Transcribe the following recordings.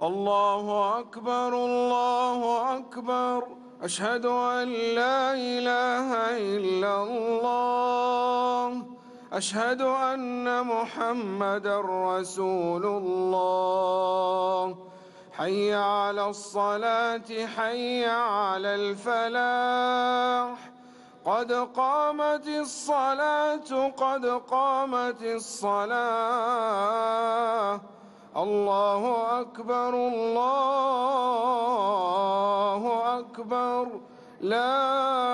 الله أكبر الله أكبر. أشهد أن لا إله إلا الله. أشهد أن محمدًا رسول الله. حي على الصلاة حي على الفلاح. قد قامت الصلاة قد قامت الصلاة. الله أكبر الله أكبر. لا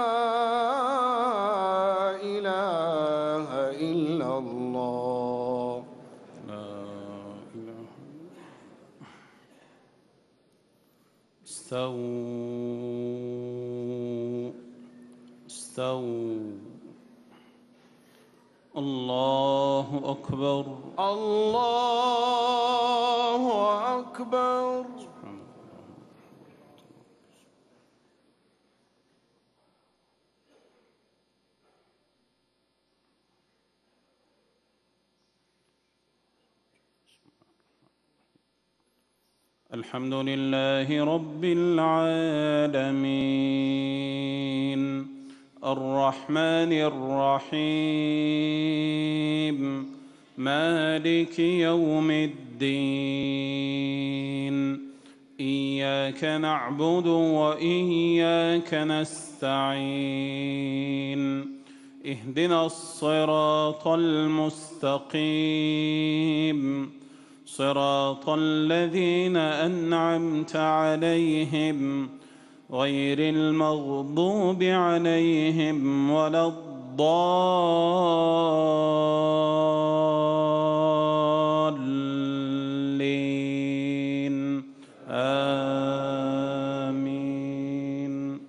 إله إلا الله. لا إله. استووا استووا. الله أكبر الله أكبر. الحمد لله رب العالمين الرحمن الرحيم مالك يوم الدين إياك نعبد وإياك نستعين اهدنا الصراط المستقيم صراط الذين أنعمت عليهم غير المغضوب عليهم ولا الضالين آمين.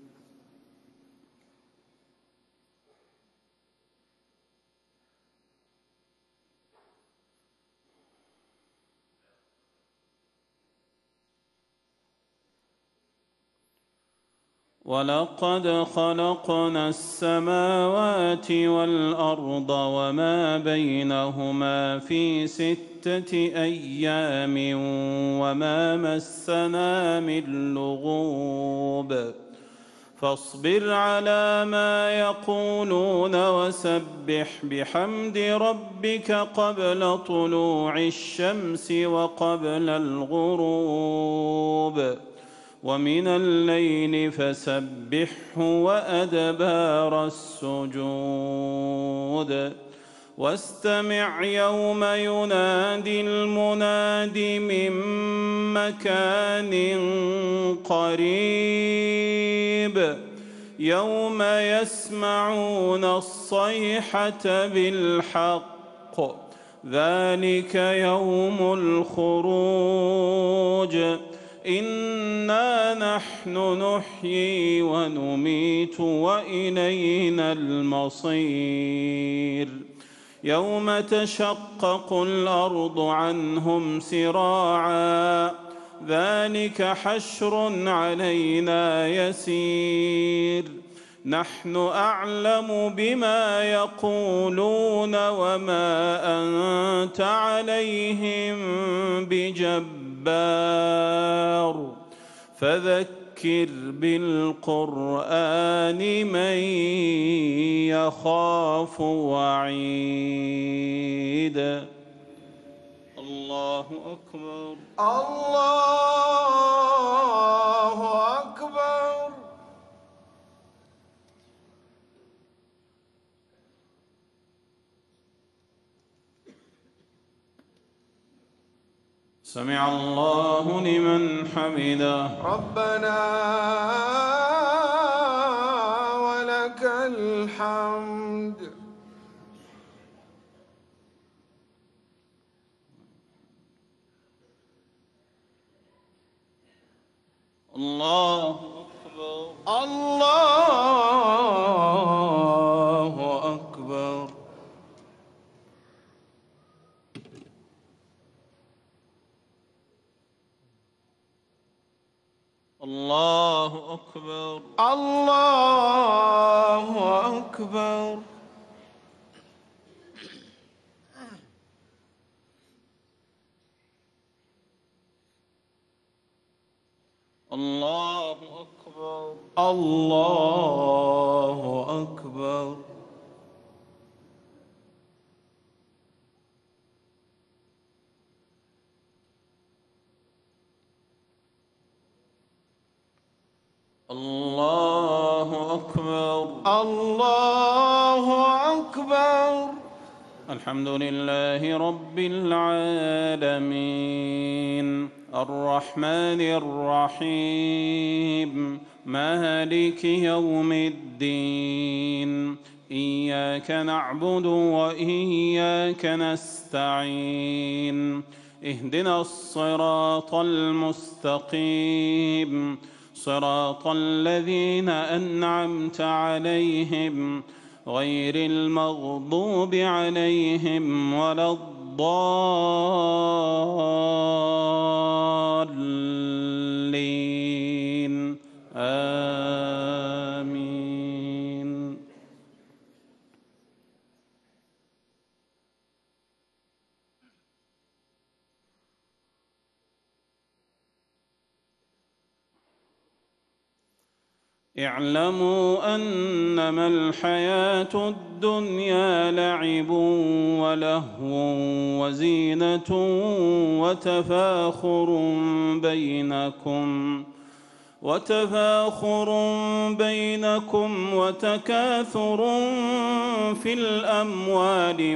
ولقد خلقنا السماوات والأرض وما بينهما في 6 أيام وما مسنا من لغوب فاصبر على ما يقولون وسبح بحمد ربك قبل طلوع الشمس وقبل الغروب ومن الليل فسبحه وأدبار السجود واستمع يوم ينادي المناد من مكان قريب يوم يسمعون الصيحة بالحق ذلك يوم الخروج إنا نحن نحيي ونميت وإلينا المصير يوم تشقق الأرض عنهم سراعا ذلك حشر علينا يسير نحن أعلم بما يقولون وما أنت عليهم بجبار فذكر بالقرآن من يخاف وعيد. الله أكبر الله أكبر. سمع الله لمن حمده ربنا ولك الحمد. الله أكبر الله أكبر. الله أكبر الله أكبر. الله أكبر. الله أكبر. الله أكبر. الله أكبر. الحمد لله رب العالمين الرحمن الرحيم مالك يوم الدين إياك نعبد وإياك نستعين اهدنا الصراط المستقيم صراط الذين أنعمت عليهم غير المغضوب عليهم ولا الضالين آمين. اعلموا أنما الحياة الدنيا لعب ولهو وزينة وتفاخر بينكم وتكاثر في الأموال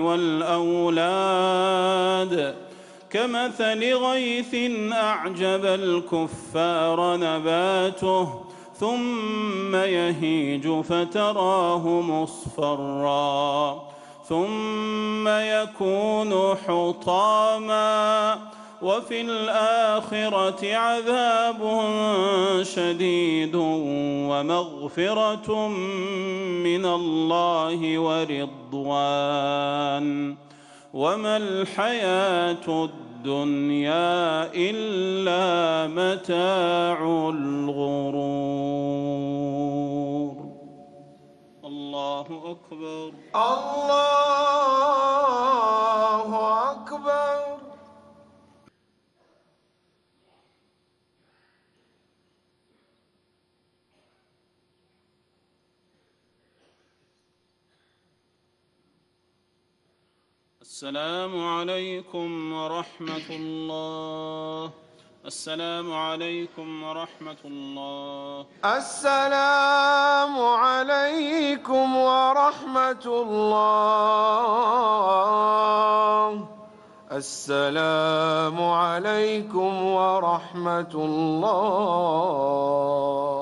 والأولاد كمثل غيث أعجب الكفار نباته ثم يهيج فتراه مصفرا ثم يكون حطاما وفي الآخرة عذاب شديد ومغفرة من الله ورضوان وما الحياة الدنيا إلا متاع الغرور. الله أكبر. الله أكبر. السلام عليكم ورحمة الله. السلام عليكم ورحمة الله. السلام عليكم ورحمة الله. السلام عليكم ورحمة الله.